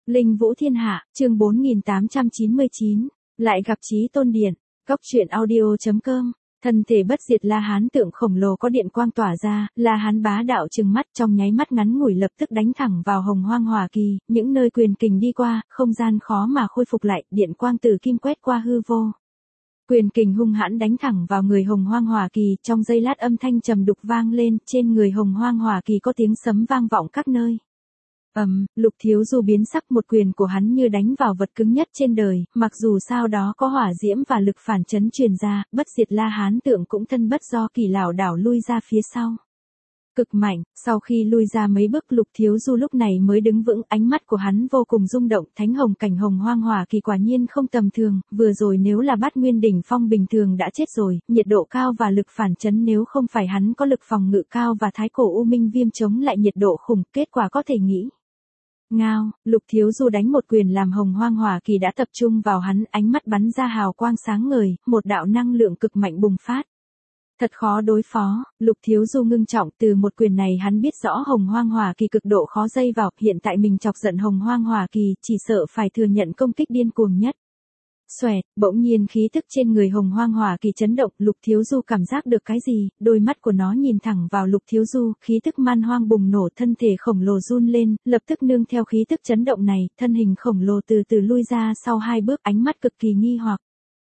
Linh Vũ Thiên Hạ, chương 4899, lại gặp Chí Tôn Điện, Cốc truyện audio.com. Thân thể bất diệt La Hán tượng khổng lồ có điện quang tỏa ra, La Hán bá đạo trừng mắt, trong nháy mắt ngắn ngủi lập tức đánh thẳng vào Hồng Hoang Hỏa Kỳ, những nơi quyền kình đi qua, không gian khó mà khôi phục lại, điện quang từ kim quét qua hư vô. Quyền kình hung hãn đánh thẳng vào người Hồng Hoang Hỏa Kỳ, trong giây lát âm thanh trầm đục vang lên, trên người Hồng Hoang Hỏa Kỳ có tiếng sấm vang vọng các nơi. Lục Thiếu Du biến sắc, một quyền của hắn như đánh vào vật cứng nhất trên đời, mặc dù sau đó có hỏa diễm và lực phản chấn truyền ra, bất diệt La Hán tượng cũng thân bất do kỳ lảo đảo lui ra phía sau. Cực mạnh, sau khi lui ra mấy bước Lục Thiếu Du lúc này mới đứng vững, ánh mắt của hắn vô cùng rung động, thánh hồng cảnh Hồng Hoang Hỏa Kỳ quả nhiên không tầm thường, vừa rồi nếu là Bát Nguyên đỉnh phong bình thường đã chết rồi, nhiệt độ cao và lực phản chấn nếu không phải hắn có lực phòng ngự cao và thái cổ U Minh Viêm chống lại nhiệt độ khủng, kết quả có thể nghĩ. Ngao, Lục Thiếu Du đánh một quyền làm Hồng Hoang Hỏa Kỳ đã tập trung vào hắn, ánh mắt bắn ra hào quang sáng ngời, một đạo năng lượng cực mạnh bùng phát. Thật khó đối phó, Lục Thiếu Du ngưng trọng, từ một quyền này hắn biết rõ Hồng Hoang Hỏa Kỳ cực độ khó dây vào, hiện tại mình chọc giận Hồng Hoang Hỏa Kỳ, chỉ sợ phải thừa nhận công kích điên cuồng nhất. Xoẹt, bỗng nhiên khí tức trên người Hồng Hoang Hỏa Kỳ chấn động, Lục Thiếu Du cảm giác được cái gì, đôi mắt của nó nhìn thẳng vào Lục Thiếu Du, khí tức man hoang bùng nổ, thân thể khổng lồ run lên, lập tức nương theo khí tức chấn động này, thân hình khổng lồ từ từ lui ra sau hai bước, ánh mắt cực kỳ nghi hoặc.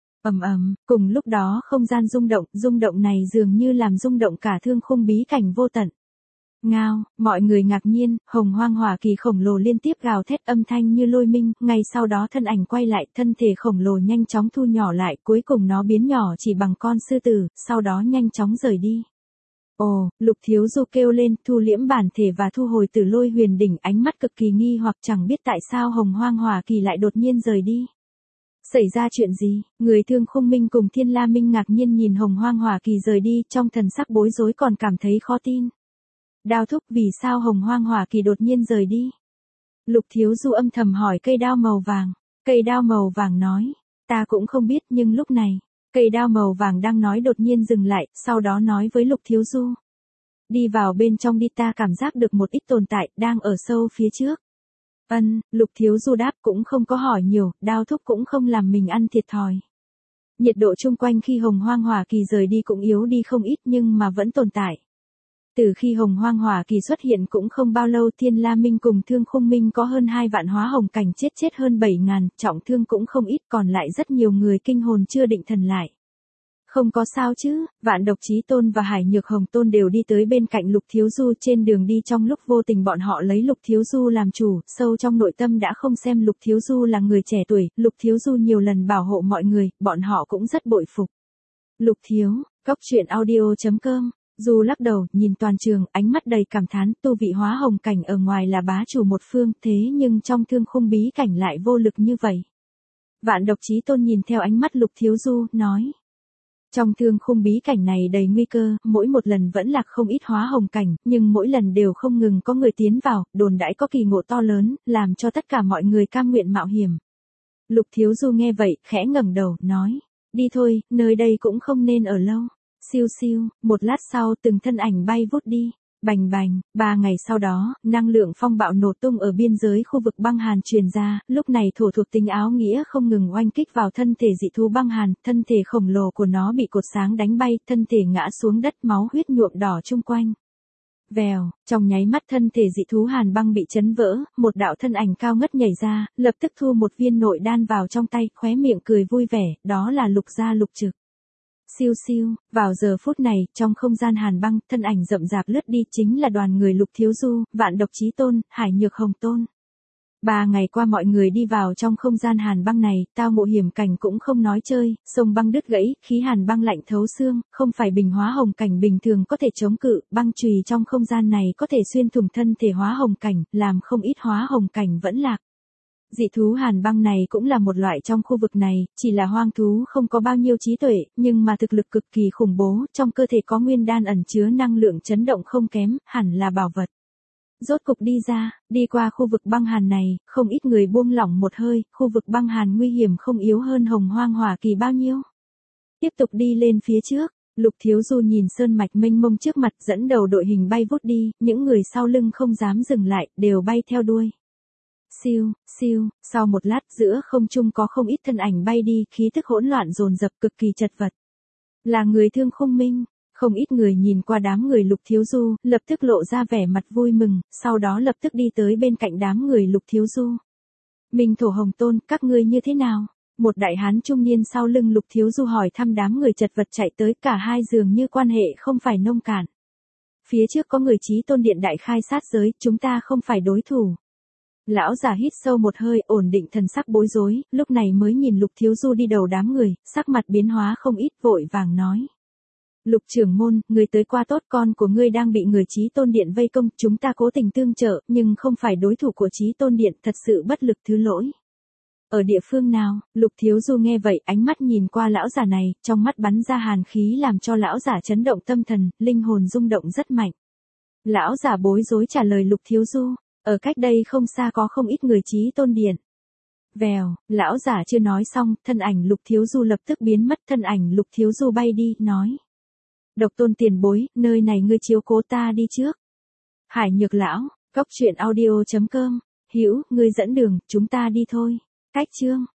Cùng lúc đó không gian rung động này dường như làm rung động cả thương khung bí cảnh vô tận. Ngao, mọi người ngạc nhiên, Hồng Hoang Hỏa Kỳ khổng lồ liên tiếp gào thét âm thanh như lôi minh, ngay sau đó thân ảnh quay lại, thân thể khổng lồ nhanh chóng thu nhỏ lại, cuối cùng nó biến nhỏ chỉ bằng con sư tử, sau đó nhanh chóng rời đi. Ồ, Lục Thiếu Du kêu lên, thu liễm bản thể và thu hồi Tử Lôi Huyền Đỉnh, ánh mắt cực kỳ nghi hoặc chẳng biết tại sao Hồng Hoang Hỏa Kỳ lại đột nhiên rời đi. Xảy ra chuyện gì? Người Thương Khung Minh cùng Thiên La Minh ngạc nhiên nhìn Hồng Hoang Hỏa Kỳ rời đi, trong thần sắc bối rối còn cảm thấy khó tin. Đao thúc, vì sao Hồng Hoang Hỏa Kỳ đột nhiên rời đi? Lục Thiếu Du âm thầm hỏi cây đao màu vàng. Cây đao màu vàng nói, ta cũng không biết, nhưng lúc này, cây đao màu vàng đang nói đột nhiên dừng lại, sau đó nói với Lục Thiếu Du. Đi vào bên trong đi, ta cảm giác được một ít tồn tại, đang ở sâu phía trước. Lục Thiếu Du đáp, cũng không có hỏi nhiều, đao thúc cũng không làm mình ăn thiệt thòi. Nhiệt độ chung quanh khi Hồng Hoang Hỏa Kỳ rời đi cũng yếu đi không ít nhưng mà vẫn tồn tại. Từ khi Hồng Hoang Hỏa Kỳ xuất hiện cũng không bao lâu, Thiên La Minh cùng Thương Khung Minh có hơn 2 vạn hóa hồng cảnh chết hơn 7.000, trọng thương cũng không ít, còn lại rất nhiều người kinh hồn chưa định thần lại. Không có sao chứ, Vạn Độc Chí Tôn và Hải Nhược Hồng Tôn đều đi tới bên cạnh Lục Thiếu Du, trên đường đi trong lúc vô tình bọn họ lấy Lục Thiếu Du làm chủ, sâu trong nội tâm đã không xem Lục Thiếu Du là người trẻ tuổi, Lục Thiếu Du nhiều lần bảo hộ mọi người, bọn họ cũng rất bội phục. Lục Thiếu, Cốc truyện audio.com. Du lắc đầu, nhìn toàn trường, ánh mắt đầy cảm thán, tu vị hóa hồng cảnh ở ngoài là bá chủ một phương, thế nhưng trong thương khung bí cảnh lại vô lực như vậy. Vạn Độc Chí Tôn nhìn theo ánh mắt Lục Thiếu Du, nói. Trong thương khung bí cảnh này đầy nguy cơ, mỗi một lần vẫn lạc không ít hóa hồng cảnh, nhưng mỗi lần đều không ngừng có người tiến vào, đồn đãi có kỳ ngộ to lớn, làm cho tất cả mọi người cam nguyện mạo hiểm. Lục Thiếu Du nghe vậy, khẽ ngẩng đầu, nói. Đi thôi, nơi đây cũng không nên ở lâu. Siêu siêu, một lát sau từng thân ảnh bay vút đi, bành bành, 3 ngày sau đó, năng lượng phong bạo nổ tung ở biên giới khu vực băng hàn truyền ra, lúc này thổ thuộc tính áo nghĩa không ngừng oanh kích vào thân thể dị thú băng hàn, thân thể khổng lồ của nó bị cột sáng đánh bay, thân thể ngã xuống đất, máu huyết nhuộm đỏ chung quanh. Vèo, trong nháy mắt thân thể dị thú hàn băng bị chấn vỡ, một đạo thân ảnh cao ngất nhảy ra, lập tức thu một viên nội đan vào trong tay, khóe miệng cười vui vẻ, đó là Lục Gia Lục Trực. Siêu siêu, vào giờ phút này, trong không gian hàn băng, thân ảnh rậm rạp lướt đi chính là đoàn người Lục Thiếu Du, Vạn Độc Chí Tôn, Hải Nhược Hồng Tôn. 3 ngày qua mọi người đi vào trong không gian hàn băng này, tao ngộ hiểm cảnh cũng không nói chơi, sông băng đứt gãy, khí hàn băng lạnh thấu xương, không phải bình hóa hồng cảnh bình thường có thể chống cự, băng chùy trong không gian này có thể xuyên thủng thân thể hóa hồng cảnh, làm không ít hóa hồng cảnh vẫn lạc. Dị thú hàn băng này cũng là một loại trong khu vực này, chỉ là hoang thú không có bao nhiêu trí tuệ, nhưng mà thực lực cực kỳ khủng bố, trong cơ thể có nguyên đan ẩn chứa năng lượng chấn động không kém, hẳn là bảo vật. Rốt cục đi ra, đi qua khu vực băng hàn này, không ít người buông lỏng một hơi, khu vực băng hàn nguy hiểm không yếu hơn Hồng Hoang Hỏa Kỳ bao nhiêu. Tiếp tục đi lên phía trước, Lục Thiếu Du nhìn sơn mạch mênh mông trước mặt, dẫn đầu đội hình bay vút đi, những người sau lưng không dám dừng lại, đều bay theo đuôi. Siêu, siêu, sau một lát giữa không trung có không ít thân ảnh bay đi, khí tức hỗn loạn dồn dập cực kỳ chật vật. Là người Thương Khung Minh, không ít người nhìn qua đám người Lục Thiếu Du, lập tức lộ ra vẻ mặt vui mừng, sau đó lập tức đi tới bên cạnh đám người Lục Thiếu Du. Minh Thổ Hồng Tôn, các ngươi như thế nào? Một đại hán trung niên sau lưng Lục Thiếu Du hỏi thăm đám người chật vật chạy tới, cả hai dường như quan hệ không phải nông cạn. Phía trước có người Chí Tôn Điện đại khai sát giới, chúng ta không phải đối thủ. Lão già hít sâu một hơi, ổn định thần sắc bối rối, lúc này mới nhìn Lục Thiếu Du đi đầu đám người, sắc mặt biến hóa không ít, vội vàng nói. Lục trưởng môn, người tới qua tốt, con của ngươi đang bị người Chí Tôn Điện vây công, chúng ta cố tình tương trợ, nhưng không phải đối thủ của Chí Tôn Điện, thật sự bất lực thứ lỗi. Ở địa phương nào? Lục Thiếu Du nghe vậy, ánh mắt nhìn qua lão già này, trong mắt bắn ra hàn khí làm cho lão già chấn động tâm thần, linh hồn rung động rất mạnh. Lão già bối rối trả lời Lục Thiếu Du, ở cách đây không xa có không ít người Chí Tôn Điện. Vèo, lão già chưa nói xong, thân ảnh Lục Thiếu Du lập tức biến mất, thân ảnh Lục Thiếu Du bay đi, nói. Độc Tôn tiền bối, nơi này ngươi chiếu cố ta đi trước. Hải Nhược Lão, cốc truyện audio.com, Hữu, ngươi dẫn đường, chúng ta đi thôi. Cách chương